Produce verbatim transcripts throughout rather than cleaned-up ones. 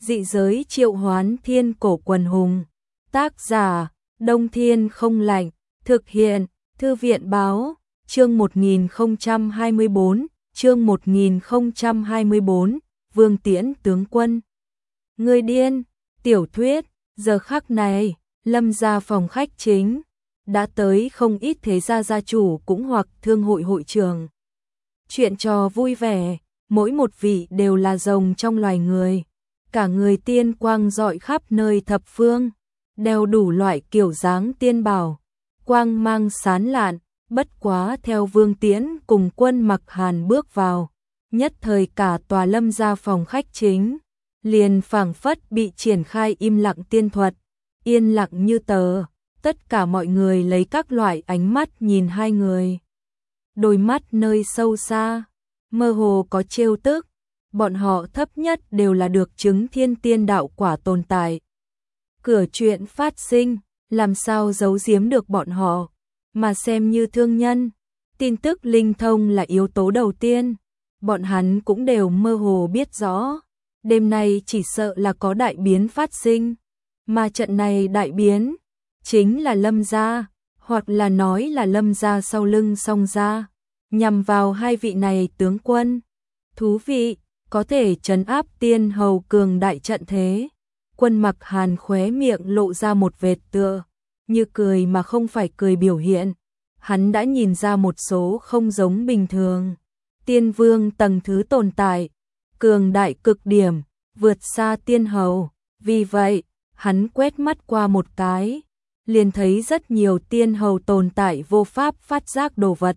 Dị giới triệu hoán thiên cổ quần hùng. Tác giả, Đông Thiên không lạnh. Thực hiện, Thư viện báo. Chương một nghìn không trăm hai mươi bốn, chương một nghìn không trăm hai mươi bốn, Vương Tiễn tướng quân. Người điên, tiểu thuyết, giờ khắc này, Lâm gia phòng khách chính. Đã tới không ít thế gia gia chủ cũng hoặc thương hội hội trường. Chuyện trò vui vẻ, mỗi một vị đều là rồng trong loài người. Cả người tiên quang rọi khắp nơi thập phương, đeo đủ loại kiểu dáng tiên bảo, quang mang sán lạn, bất quá theo Vương Tiễn cùng Quân Mặc Hàn bước vào, nhất thời cả tòa Lâm gia phòng khách chính, liền phảng phất bị triển khai im lặng tiên thuật, yên lặng như tờ, tất cả mọi người lấy các loại ánh mắt nhìn hai người. Đôi mắt nơi sâu xa, mơ hồ có trêu tức, bọn họ thấp nhất đều là được chứng thiên tiên đạo quả tồn tại. Cửa chuyện phát sinh, làm sao giấu giếm được bọn họ, mà xem như thương nhân. Tin tức linh thông là yếu tố đầu tiên, bọn hắn cũng đều mơ hồ biết rõ. Đêm nay chỉ sợ là có đại biến phát sinh, mà trận này đại biến, chính là Lâm gia, hoặc là nói là Lâm gia sau lưng Song gia, nhằm vào hai vị này tướng quân. Thú vị, có thể trấn áp tiên hầu cường đại trận thế. Quân Mặc Hàn khóe miệng lộ ra một vệt tựa như cười mà không phải cười biểu hiện. Hắn đã nhìn ra một số không giống bình thường. Tiên vương tầng thứ tồn tại, cường đại cực điểm, vượt xa tiên hầu. Vì vậy, hắn quét mắt qua một cái, liền thấy rất nhiều tiên hầu tồn tại vô pháp phát giác đồ vật.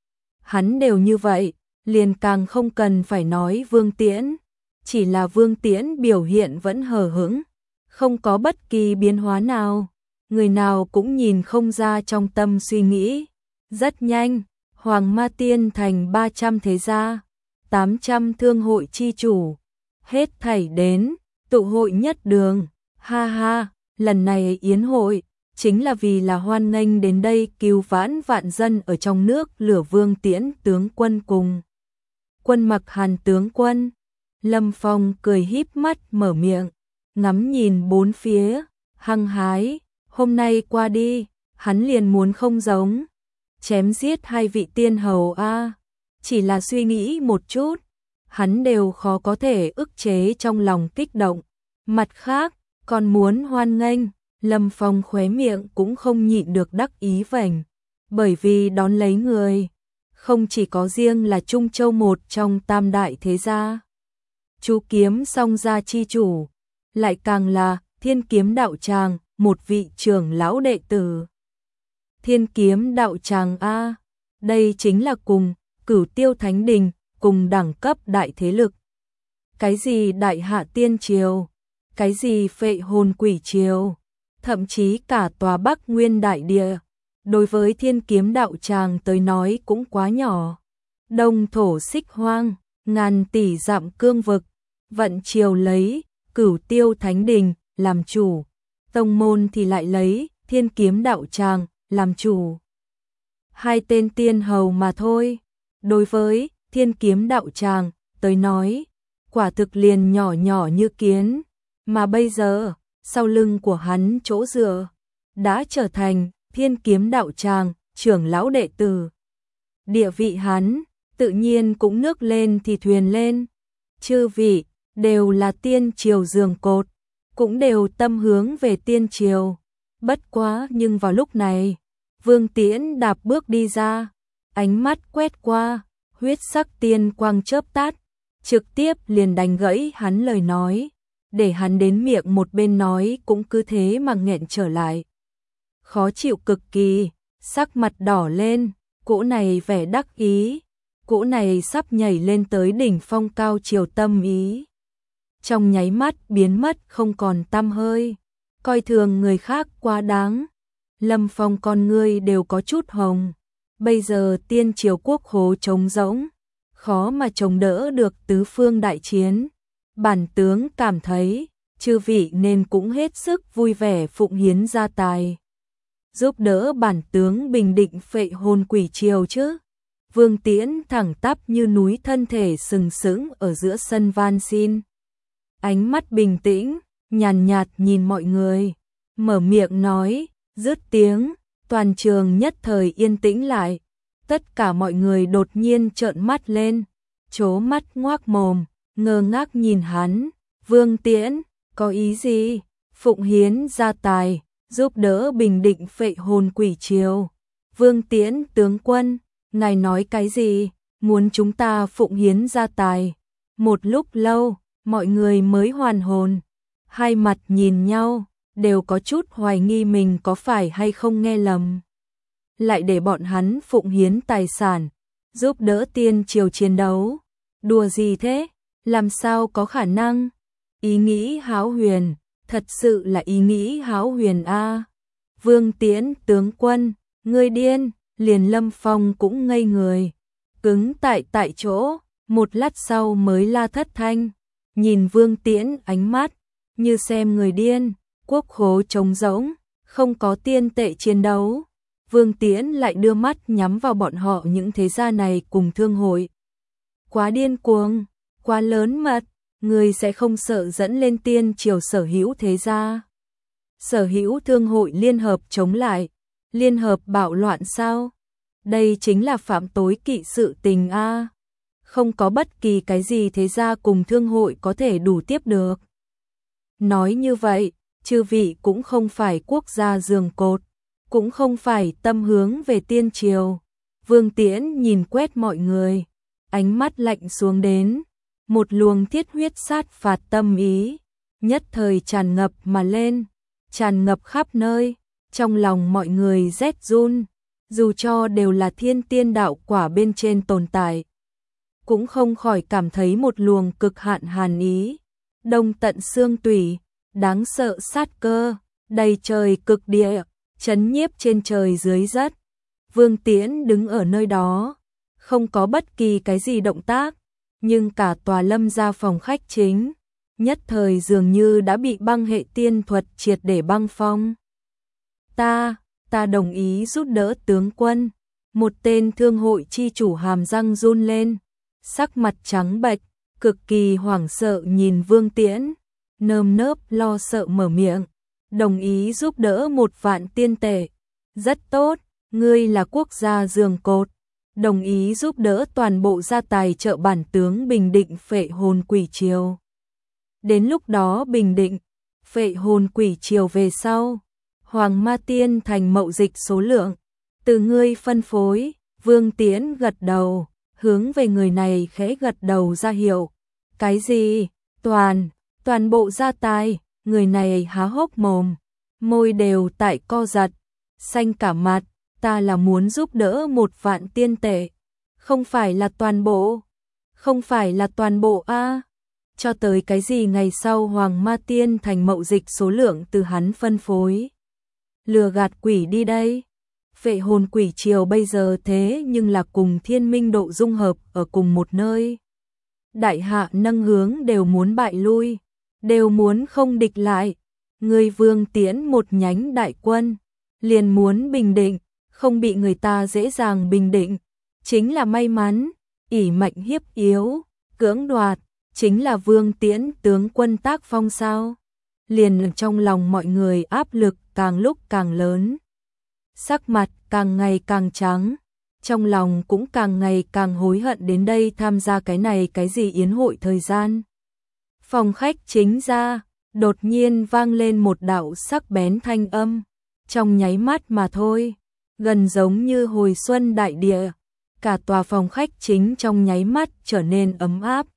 Hắn đều như vậy, liền càng không cần phải nói Vương Tiễn. Chỉ là Vương Tiễn biểu hiện vẫn hờ hững, không có bất kỳ biến hóa nào. Người nào cũng nhìn không ra trong tâm suy nghĩ. Rất nhanh, Hoàng Ma Tiên thành ba trăm thế gia, tám trăm thương hội chi chủ, hết thảy đến, tụ hội nhất đường. Ha ha, lần này yến hội, chính là vì là hoan nghênh đến đây cứu vãn vạn dân ở trong nước lửa Vương Tiễn tướng quân cùng Quân Mặc Hàn tướng quân. Lâm Phong cười híp mắt mở miệng, ngắm nhìn bốn phía, hăng hái. Hôm nay qua đi, hắn liền muốn không giống chém giết hai vị tiên hầu a, chỉ là suy nghĩ một chút, hắn đều khó có thể ức chế trong lòng kích động. Mặt khác, còn muốn hoan nghênh, Lâm Phong khóe miệng cũng không nhịn được đắc ý vành, bởi vì đón lấy người, không chỉ có riêng là Trung Châu một trong tam đại thế gia, Chú Kiếm Song gia chi chủ, lại càng là Thiên Kiếm đạo tràng, một vị trưởng lão đệ tử. Thiên Kiếm đạo tràng a, đây chính là cùng Cửu Tiêu Thánh Đình cùng đẳng cấp đại thế lực. Cái gì Đại Hạ Tiên Triều, cái gì Phệ Hồn Quỷ Triều, thậm chí cả tòa Bắc Nguyên đại địa, đối với Thiên Kiếm đạo tràng tới nói cũng quá nhỏ. Đông thổ xích hoang, ngàn tỷ dặm cương vực, vận triều lấy Cửu Tiêu Thánh Đình làm chủ, tông môn thì lại lấy Thiên Kiếm đạo tràng làm chủ. Hai tên tiên hầu mà thôi, đối với Thiên Kiếm đạo tràng tới nói, quả thực liền nhỏ nhỏ như kiến, mà bây giờ, sau lưng của hắn chỗ dựa, đã trở thành Thiên Kiếm đạo tràng trưởng lão đệ tử. Địa vị hắn, tự nhiên cũng nước lên thì thuyền lên. Chư vị, đều là tiên triều giường cột, cũng đều tâm hướng về tiên triều. Bất quá nhưng vào lúc này, Vương Tiễn đạp bước đi ra, ánh mắt quét qua, huyết sắc tiên quang chớp tắt, trực tiếp liền đánh gãy hắn lời nói, để hắn đến miệng một bên nói cũng cứ thế mà nghẹn trở lại. Khó chịu cực kỳ, sắc mặt đỏ lên, cỗ này vẻ đắc ý, cỗ này sắp nhảy lên tới đỉnh phong cao triều tâm ý. Trong nháy mắt biến mất không còn tăm hơi, coi thường người khác quá đáng. Lâm Phong con ngươi đều có chút hồng, bây giờ tiên triều quốc khố trống rỗng, khó mà chống đỡ được tứ phương đại chiến. Bản tướng cảm thấy, chư vị nên cũng hết sức vui vẻ phụng hiến gia tài, giúp đỡ bản tướng bình định Phệ Hồn Quỷ Triều chứ. Vương Tiễn thẳng tắp như núi thân thể sừng sững ở giữa sân van xin. ánh mắt bình tĩnh, nhàn nhạt nhìn mọi người, mở miệng nói, dứt tiếng, toàn trường nhất thời yên tĩnh lại. Tất cả mọi người đột nhiên trợn mắt lên, trố mắt ngoác mồm, ngơ ngác nhìn hắn. Vương Tiễn, có ý gì? Phụng hiến gia tài, giúp đỡ bình định phệ hồn quỷ triều. Vương Tiễn tướng quân, ngài nói cái gì? Muốn chúng ta phụng hiến gia tài? Một lúc lâu, mọi người mới hoàn hồn, hai mặt nhìn nhau, đều có chút hoài nghi mình có phải hay không nghe lầm. Lại để bọn hắn phụng hiến tài sản, giúp đỡ tiên triều chiến đấu. Đùa gì thế? Làm sao có khả năng? Ý nghĩ hão huyền, thật sự là ý nghĩ hão huyền a. Vương Tiễn tướng quân, ngươi điên, liền Lâm Phong cũng ngây người, cứng tại tại chỗ, một lát sau mới la thất thanh, nhìn Vương Tiễn ánh mắt như xem người điên. Quốc khố trống rỗng, không có tiên tệ chiến đấu. Vương Tiễn lại đưa mắt nhắm vào bọn họ những thế gia này cùng thương hội. Quá điên cuồng, quá lớn mật, người sẽ không sợ dẫn lên tiên triều sở hữu thế gia. Sở hữu thương hội liên hợp chống lại, liên hợp bạo loạn sao? Đây chính là phạm tối kỵ sự tình a. Không có bất kỳ cái gì thế gia cùng thương hội có thể đủ tiếp được. Nói như vậy, chư vị cũng không phải quốc gia giường cột, cũng không phải tâm hướng về tiên triều. Vương Tiễn nhìn quét mọi người, ánh mắt lạnh xuống đến, một luồng thiết huyết sát phạt tâm ý, nhất thời tràn ngập mà lên, tràn ngập khắp nơi, trong lòng mọi người rét run, dù cho đều là thiên tiên đạo quả bên trên tồn tại, cũng không khỏi cảm thấy một luồng cực hạn hàn ý, đông tận xương tủy, đáng sợ sát cơ, đầy trời cực địa, chấn nhiếp trên trời dưới đất. Vương Tiễn đứng ở nơi đó, không có bất kỳ cái gì động tác, nhưng cả tòa Lâm gia phòng khách chính, nhất thời dường như đã bị băng hệ tiên thuật triệt để băng phong. Ta, ta đồng ý giúp đỡ tướng quân. Một tên thương hội chi chủ hàm răng run lên, sắc mặt trắng bệch, cực kỳ hoảng sợ nhìn Vương Tiễn, nơm nớp lo sợ mở miệng, đồng ý giúp đỡ một vạn tiên tệ. Rất tốt, ngươi là quốc gia giường cột, đồng ý giúp đỡ toàn bộ gia tài trợ bản tướng bình định phệ hồn quỷ triều. Đến lúc đó bình định phệ hồn quỷ triều về sau, Hoàng Ma Tiên thành mậu dịch số lượng, từ ngươi phân phối. Vương Tiễn gật đầu, hướng về người này khẽ gật đầu ra hiệu. Cái gì? Toàn, toàn bộ gia tài. Người này há hốc mồm, môi đều tại co giật, xanh cả mặt. Ta là muốn giúp đỡ một vạn tiên tệ, không phải là toàn bộ, không phải là toàn bộ a. Cho tới cái gì ngày sau Hoàng Ma Tiên thành mậu dịch số lượng từ hắn phân phối. Lừa gạt quỷ đi đây. Phệ hồn quỷ triều bây giờ thế nhưng là cùng thiên minh độ dung hợp ở cùng một nơi. Đại hạ nâng hướng đều muốn bại lui, đều muốn không địch lại. Người Vương Tiễn một nhánh đại quân, liền muốn bình định, không bị người ta dễ dàng bình định, chính là may mắn. Ỷ mạnh hiếp yếu, cưỡng đoạt, chính là Vương Tiễn tướng quân tác phong sao? Liền trong lòng mọi người áp lực càng lúc càng lớn, sắc mặt càng ngày càng trắng, trong lòng cũng càng ngày càng hối hận đến đây tham gia cái này cái gì yến hội thời gian. Phòng khách chính ra, đột nhiên vang lên một đạo sắc bén thanh âm, trong nháy mắt mà thôi, gần giống như hồi xuân đại địa, cả tòa phòng khách chính trong nháy mắt trở nên ấm áp.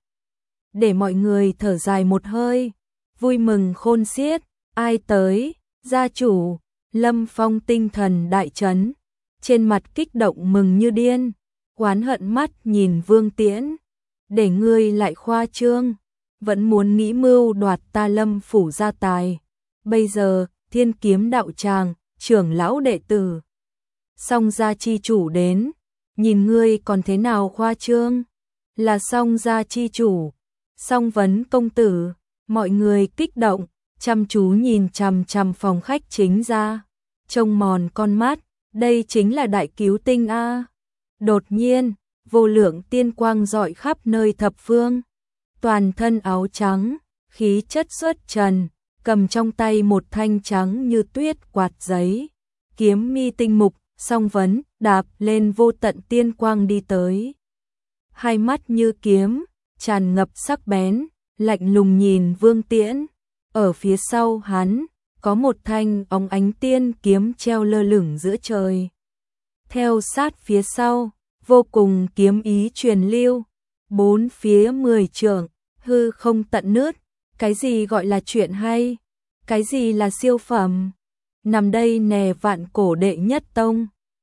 Để mọi người thở dài một hơi, vui mừng khôn xiết. Ai tới? Gia chủ. Lâm Phong tinh thần đại chấn, trên mặt kích động mừng như điên, oán hận mắt nhìn Vương Tiễn. Để ngươi lại khoa trương, vẫn muốn nghĩ mưu đoạt ta Lâm phủ gia tài. Bây giờ, Thiên Kiếm đạo tràng, trưởng lão đệ tử, Song gia chi chủ đến, nhìn ngươi còn thế nào khoa trương? Là Song gia chi chủ, Song vấn công tử. Mọi người kích động, chăm chú nhìn chằm chằm phòng khách chính ra, trông mòn con mắt, đây chính là đại cứu tinh a. Đột nhiên, vô lượng tiên quang rọi khắp nơi thập phương, toàn thân áo trắng, khí chất xuất trần, cầm trong tay một thanh trắng như tuyết quạt giấy, kiếm mi tinh mục, song vấn, đạp lên vô tận tiên quang đi tới. Hai mắt như kiếm, tràn ngập sắc bén, lạnh lùng nhìn Vương Tiễn. Ở phía sau hắn, có một thanh óng ánh tiên kiếm treo lơ lửng giữa trời. Theo sát phía sau, vô cùng kiếm ý truyền lưu, bốn phía mười trượng, hư không tận nứt. Cái gì gọi là chuyện hay? Cái gì là siêu phẩm? Nằm đây nè vạn cổ đệ nhất tông.